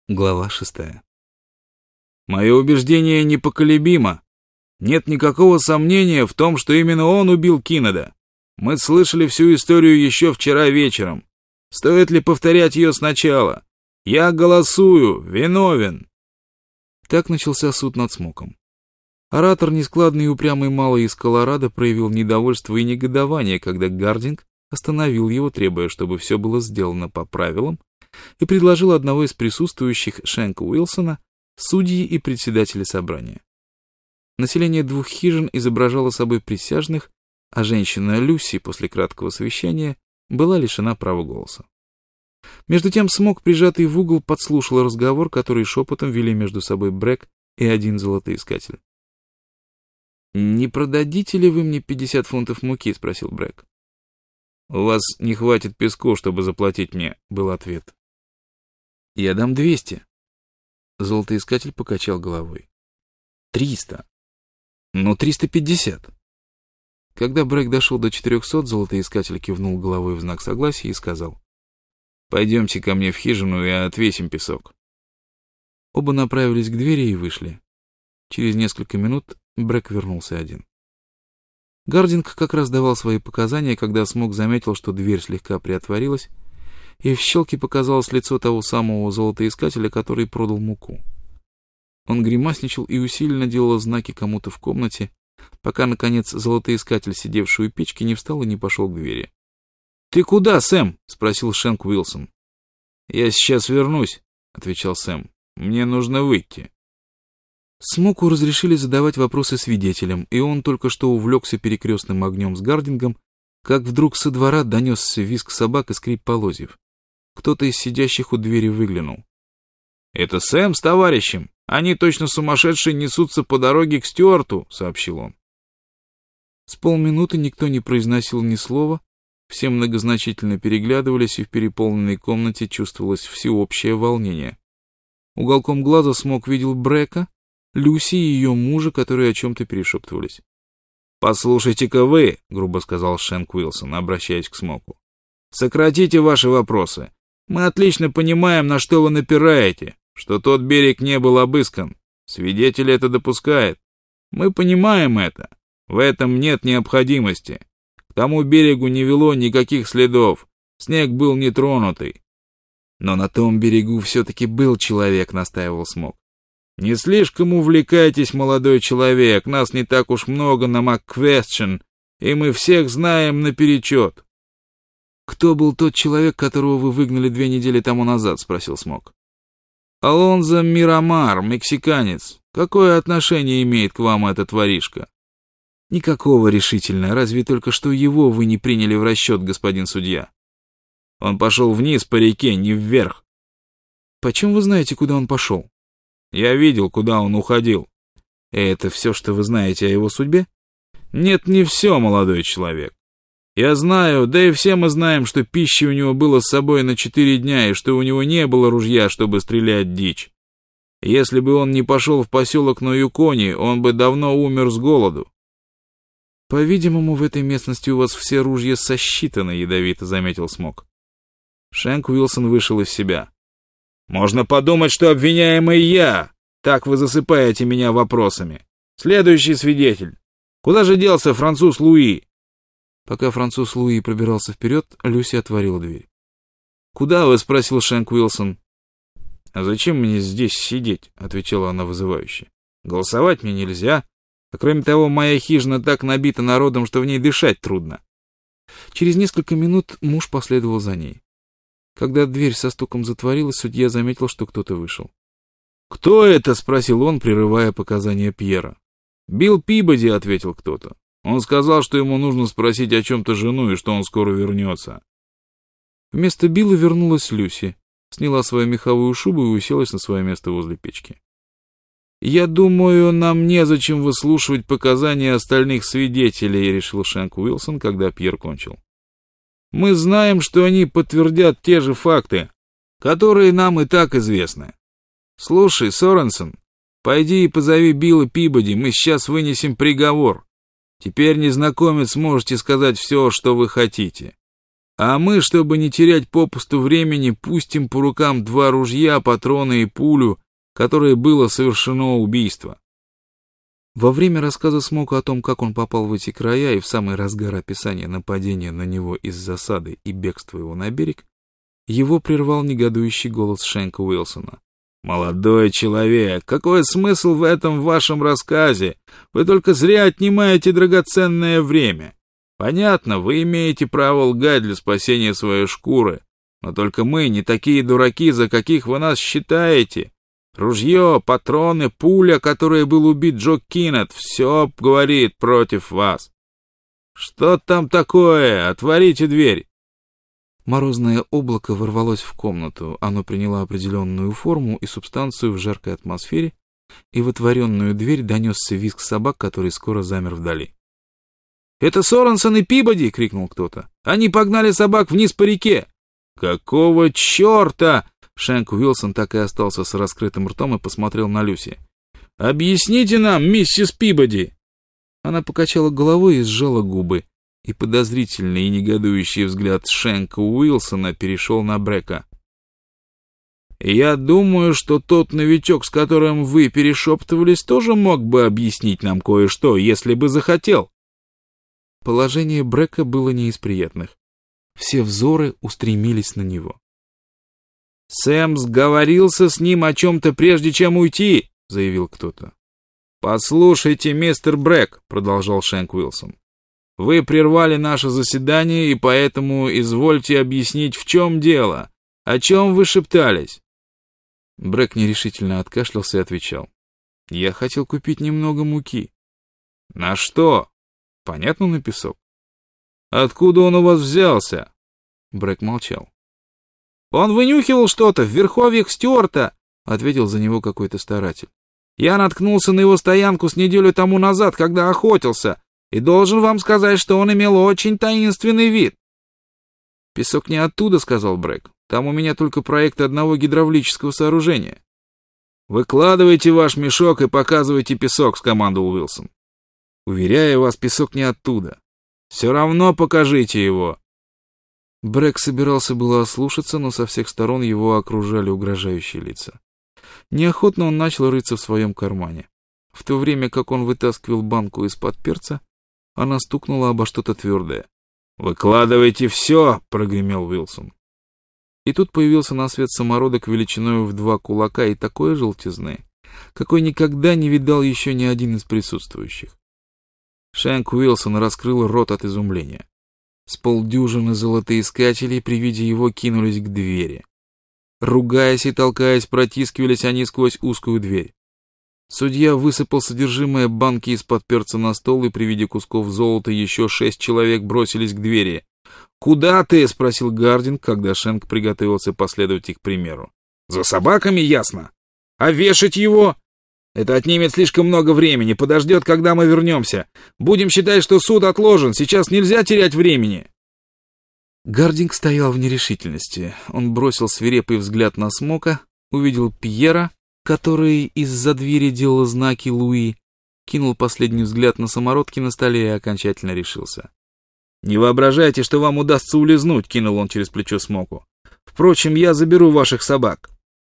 Глава 6. Мое убеждение непоколебимо. Нет никакого сомнения в том, что именно он убил Киннеда. Мы слышали всю историю еще вчера вечером. Стоит ли повторять ее сначала? Я голосую, виновен. Так начался суд над Смоком. Оратор, нескладный и упрямый малый из Колорадо, проявил недовольство и негодование, когда Гардинг остановил его, требуя, чтобы все было сделано по правилам, и предложил одного из присутствующих, Шенка Уилсона, судьи и председателя собрания. Население двух хижин изображало собой присяжных, а женщина Люси после краткого совещания была лишена права голоса. Между тем Смок, прижатый в угол, подслушал разговор, который шепотом вели между собой Брэк и один золотоискатель. «Не продадите ли вы мне 50 фунтов муки?» — спросил Брэк. «У вас не хватит песку, чтобы заплатить мне», — был ответ. «Я дам 200». Золотоискатель покачал головой. 300. Ну, 350. Когда Брэк дошел до 400, золотоискатель кивнул головой в знак согласия и сказал: «Пойдемте ко мне в хижину и отвесим песок». Оба направились к двери и вышли. Через несколько минут Брэк вернулся один. Гардинг как раз давал свои показания, когда Смок заметил, что дверь слегка приотворилась, и в щелке показалось лицо того самого золотоискателя, который продал муку. Он гримасничал и усиленно делал знаки кому-то в комнате, пока, наконец, золотоискатель, сидевший у печки, не встал и не пошел к двери. «Ты куда, Сэм?» — спросил Шенк Уилсон. «Я сейчас вернусь», — отвечал Сэм. «Мне нужно выйти». Смоку разрешили задавать вопросы свидетелям, и он только что увлекся перекрестным огнем с Гардингом, как вдруг со двора донесся визг собак и скрип полозьев. Кто-то из сидящих у двери выглянул. «Это Сэм с товарищем. Они точно сумасшедшие несутся по дороге к Стюарту», — сообщил он. С полминуты никто не произносил ни слова, все многозначительно переглядывались, и в переполненной комнате чувствовалось всеобщее волнение. Уголком глаза Смок видел Брэка, Люси и ее мужа, которые о чем-то перешептывались. «Послушайте-ка вы», — грубо сказал Шенк Уилсон, обращаясь к Смоку. «Сократите ваши вопросы. Мы отлично понимаем, на что вы напираете, что тот берег не был обыскан. Свидетель это допускает. Мы понимаем это. В этом нет необходимости. К тому берегу не вело никаких следов. Снег был нетронутый». «Но на том берегу все-таки был человек», — настаивал Смок. «Не слишком увлекайтесь, молодой человек, нас не так уж много на МакКвестчен, и мы всех знаем наперечет». «Кто был тот человек, которого вы выгнали 2 недели тому назад?» — спросил Смок. «Алонзо Мирамар, мексиканец. Какое отношение имеет к вам этот воришка?» «Никакого, решительно, разве только что его вы не приняли в расчет, господин судья». «Он пошел вниз по реке, не вверх». «Почем вы знаете, куда он пошел?» «Я видел, куда он уходил». «Это все, что вы знаете о его судьбе?» «Нет, не все, молодой человек. Я знаю, да и все мы знаем, что пищи у него было с собой на 4 дня, и что у него не было ружья, чтобы стрелять дичь. Если бы он не пошел в поселок на Юконе, он бы давно умер с голоду». «По-видимому, в этой местности у вас все ружья сосчитаны», — ядовито заметил Смок. Шенк Уилсон вышел из себя. «Можно подумать, что обвиняемый я. Так вы засыпаете меня вопросами. Следующий свидетель. Куда же делся француз Луи?» Пока француз Луи пробирался вперед, Люси отворила дверь. «Куда вы?» — спросил Шенк Уилсон. «А зачем мне здесь сидеть?» — отвечала она вызывающе. «Голосовать мне нельзя. А кроме того, моя хижина так набита народом, что в ней дышать трудно». Через несколько минут муж последовал за ней. Когда дверь со стуком затворилась, судья заметил, что кто-то вышел. «Кто это?» — спросил он, прерывая показания Пьера. «Билл Пибоди», — ответил кто-то. «Он сказал, что ему нужно спросить о чем-то жену и что он скоро вернется». Вместо Билла вернулась Люси, сняла свою меховую шубу и уселась на свое место возле печки. «Я думаю, нам незачем выслушивать показания остальных свидетелей», — решил Шенк Уилсон, когда Пьер кончил. «Мы знаем, что они подтвердят те же факты, которые нам и так известны. Слушай, Соренсон, пойди и позови Билла Пибоди, мы сейчас вынесем приговор. Теперь, незнакомец, можете сказать все, что вы хотите». А мы, чтобы не терять попусту времени, пустим по рукам 2 ружья, патроны и пулю, которой было совершено убийство». Во время рассказа Смока о том, как он попал в эти края и в самый разгар описания нападения на него из засады и бегства его на берег, его прервал негодующий голос Шенка Уилсона. «Молодой человек, какой смысл в этом вашем рассказе? Вы только зря отнимаете драгоценное время. Понятно, вы имеете право лгать для спасения своей шкуры, но только мы не такие дураки, за каких вы нас считаете. Ружье, патроны, пуля, которой был убит Джо Киннет, все говорит против вас. Что там такое? Отворите дверь». Морозное облако ворвалось в комнату, оно приняло определенную форму и субстанцию в жаркой атмосфере, и в отворенную дверь донесся визг собак, который скоро замер вдали. «Это Соренсон и Пибоди!» — крикнул кто-то. «Они погнали собак вниз по реке!» «Какого черта?» Шенк Уилсон так и остался с раскрытым ртом и посмотрел на Люси. «Объясните нам, миссис Пибоди!» Она покачала головой и сжала губы, и подозрительный и негодующий взгляд Шенка Уилсона перешел на Брека. «Я думаю, что тот новичок, с которым вы перешептывались, тоже мог бы объяснить нам кое-что, если бы захотел». Положение Брека было не из приятных. Все взоры устремились на него. «Сэм сговорился с ним о чем-то, прежде чем уйти», — заявил кто-то. «Послушайте, мистер Брек», — продолжал Шенк Уилсон, — «вы прервали наше заседание, и поэтому извольте объяснить, в чем дело, о чем вы шептались». Брек нерешительно откашлялся и отвечал. «Я хотел купить немного муки». «На что?» «Понятно, на песок». «Откуда он у вас взялся?» Брек молчал. «Он вынюхивал что-то в верховьях Стюарта», — ответил за него какой-то старатель. «Я наткнулся на его стоянку с неделю тому назад, когда охотился, и должен вам сказать, что он имел очень таинственный вид». «Песок не оттуда», — сказал Брек. «Там у меня только проект одного гидравлического сооружения». «Выкладывайте ваш мешок и показывайте песок», — скомандовал Уилсон. «Уверяю вас, песок не оттуда». «Все равно покажите его». Брек собирался было ослушаться, но со всех сторон его окружали угрожающие лица. Неохотно он начал рыться в своем кармане. В то время как он вытаскивал банку из-под перца, она стукнула обо что-то твердое. «Выкладывайте все!» — прогремел Уилсон. И тут появился на свет самородок величиною в 2 кулака и такой желтизны, какой никогда не видал еще ни один из присутствующих. Шенк Уилсон раскрыл рот от изумления. С полдюжины золотоискателей при виде его кинулись к двери. Ругаясь и толкаясь, протискивались они сквозь узкую дверь. Судья высыпал содержимое банки из-под перца на стол, и при виде кусков золота еще 6 человек бросились к двери. «Куда ты?» — спросил Гардинг, когда Шенк приготовился последовать их примеру. «За собаками, ясно. А вешать его? Это отнимет слишком много времени, подождет, когда мы вернемся. Будем считать, что суд отложен, сейчас нельзя терять времени». Гардинг стоял в нерешительности. Он бросил свирепый взгляд на Смока, увидел Пьера, который из-за двери делал знаки Луи, кинул последний взгляд на самородки на столе и окончательно решился. «Не воображайте, что вам удастся улизнуть», — кинул он через плечо Смоку. «Впрочем, я заберу ваших собак».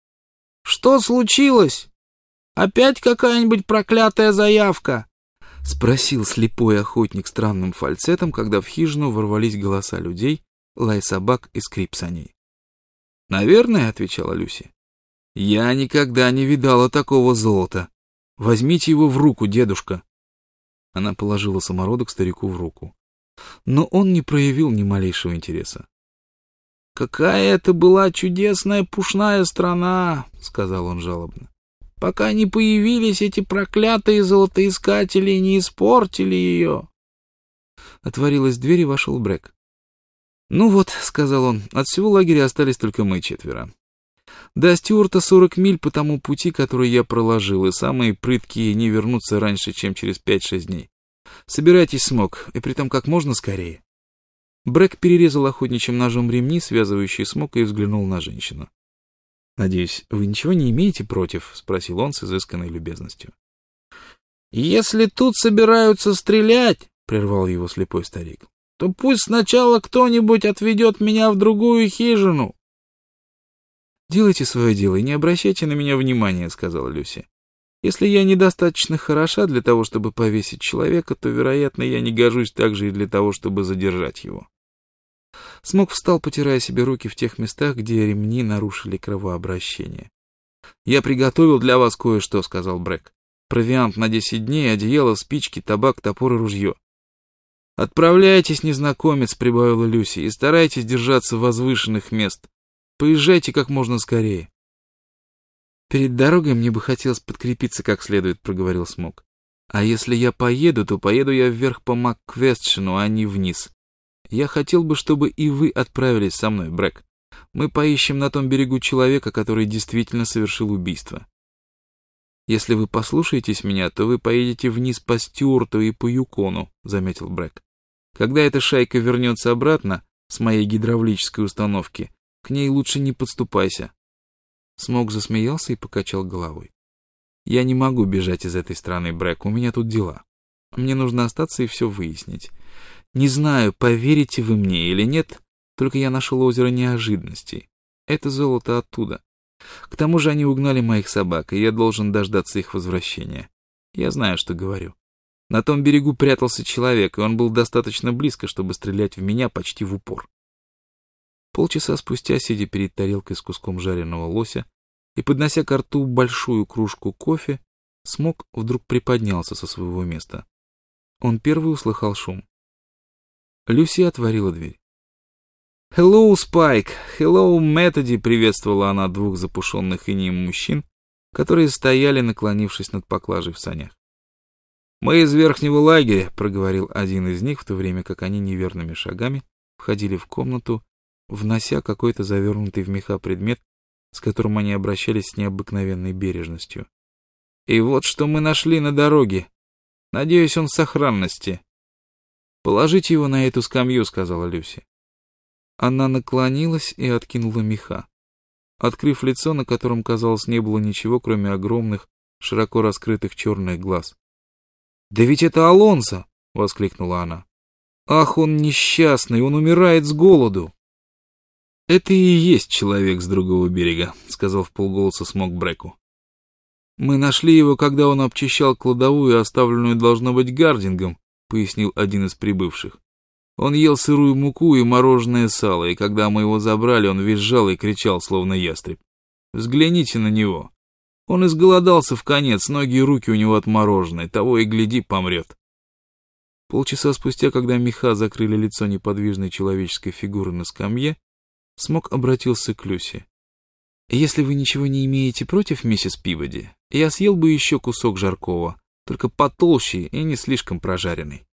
«Что случилось? Опять какая-нибудь проклятая заявка?» — спросил слепой охотник странным фальцетом, когда в хижину ворвались голоса людей, лай собак и скрип саней. «Наверное», — отвечала Люси. «Я никогда не видала такого золота. Возьмите его в руку, дедушка». Она положила самородок старику в руку. Но он не проявил ни малейшего интереса. «Какая это была чудесная пушная страна», — сказал он жалобно. «Пока не появились эти проклятые золотоискатели и не испортили ее». Отворилась дверь, и вошел Брек. «Ну вот», — сказал он, — «от всего лагеря остались только мы 4. До Стюарта 40 миль по тому пути, который я проложил, и самые прыткие не вернутся раньше, чем через 5-6 дней. Собирайтесь, Смок, и притом как можно скорее». Брек перерезал охотничьим ножом ремни, связывающие Смока, и взглянул на женщину. «Надеюсь, вы ничего не имеете против?» — спросил он с изысканной любезностью. «Если тут собираются стрелять», — прервал его слепой старик, то пусть сначала кто-нибудь отведет меня в другую хижину». «Делайте свое дело и не обращайте на меня внимания», — сказала Люси. «Если я недостаточно хороша для того, чтобы повесить человека, то, вероятно, я не гожусь также и для того, чтобы задержать его». Смок встал, потирая себе руки в тех местах, где ремни нарушили кровообращение. «Я приготовил для вас кое-что», — сказал Брэк. «Провиант на 10 дней, одеяло, спички, табак, топор и ружье». «Отправляйтесь, незнакомец», — прибавила Люси, — «и старайтесь держаться возвышенных мест. Поезжайте как можно скорее». «Перед дорогой мне бы хотелось подкрепиться как следует», — проговорил Смок. «А если я поеду, то поеду я вверх по МакКвестшену, а не вниз. Я хотел бы, чтобы и вы отправились со мной, Брэк. Мы поищем на том берегу человека, который действительно совершил убийство. Если вы послушаетесь меня, то вы поедете вниз по Стюарту и по Юкону», — заметил Брэк. «Когда эта шайка вернется обратно с моей гидравлической установки, к ней лучше не подступайся». Смок засмеялся и покачал головой. «Я не могу бежать из этой страны, Брэк, у меня тут дела. Мне нужно остаться и все выяснить. Не знаю, поверите вы мне или нет, только я нашел озеро неожиданностей. Это золото оттуда. К тому же они угнали моих собак, и я должен дождаться их возвращения. Я знаю, что говорю. На том берегу прятался человек, и он был достаточно близко, чтобы стрелять в меня почти в упор». Полчаса спустя, сидя перед тарелкой с куском жареного лося и поднося ко рту большую кружку кофе, Смок вдруг приподнялся со своего места. Он первый услыхал шум. Люси отворила дверь. «Hello, Спайк! Hello, Методи!» — приветствовала она двух запушенных инеем мужчин, которые стояли, наклонившись над поклажей в санях. «Мы из верхнего лагеря», — проговорил один из них, в то время как они неверными шагами входили в комнату, внося какой-то завернутый в меха предмет, с которым они обращались с необыкновенной бережностью. «И вот что мы нашли на дороге. Надеюсь, он в сохранности». «Положите его на эту скамью», — сказала Люси. Она наклонилась и откинула меха, открыв лицо, на котором, казалось, не было ничего, кроме огромных, широко раскрытых черных глаз. «Да ведь это Алонсо!» — воскликнула она. «Ах, он несчастный, он умирает с голоду!» «Это и есть человек с другого берега», — сказал вполголоса Смок Брэку. «Мы нашли его, когда он обчищал кладовую, оставленную, должно быть, Гардингом», — пояснил один из прибывших. «Он ел сырую муку и мороженое сало, и когда мы его забрали, он визжал и кричал, словно ястреб. Взгляните на него. Он изголодался в конец, ноги и руки у него отморожены, того и гляди, помрет». Полчаса спустя, когда меха закрыли лицо неподвижной человеческой фигуры на скамье, Смок обратился к Люси. «Если вы ничего не имеете против, миссис Пибоди, я съел бы еще кусок жаркого, только потолще и не слишком прожаренный».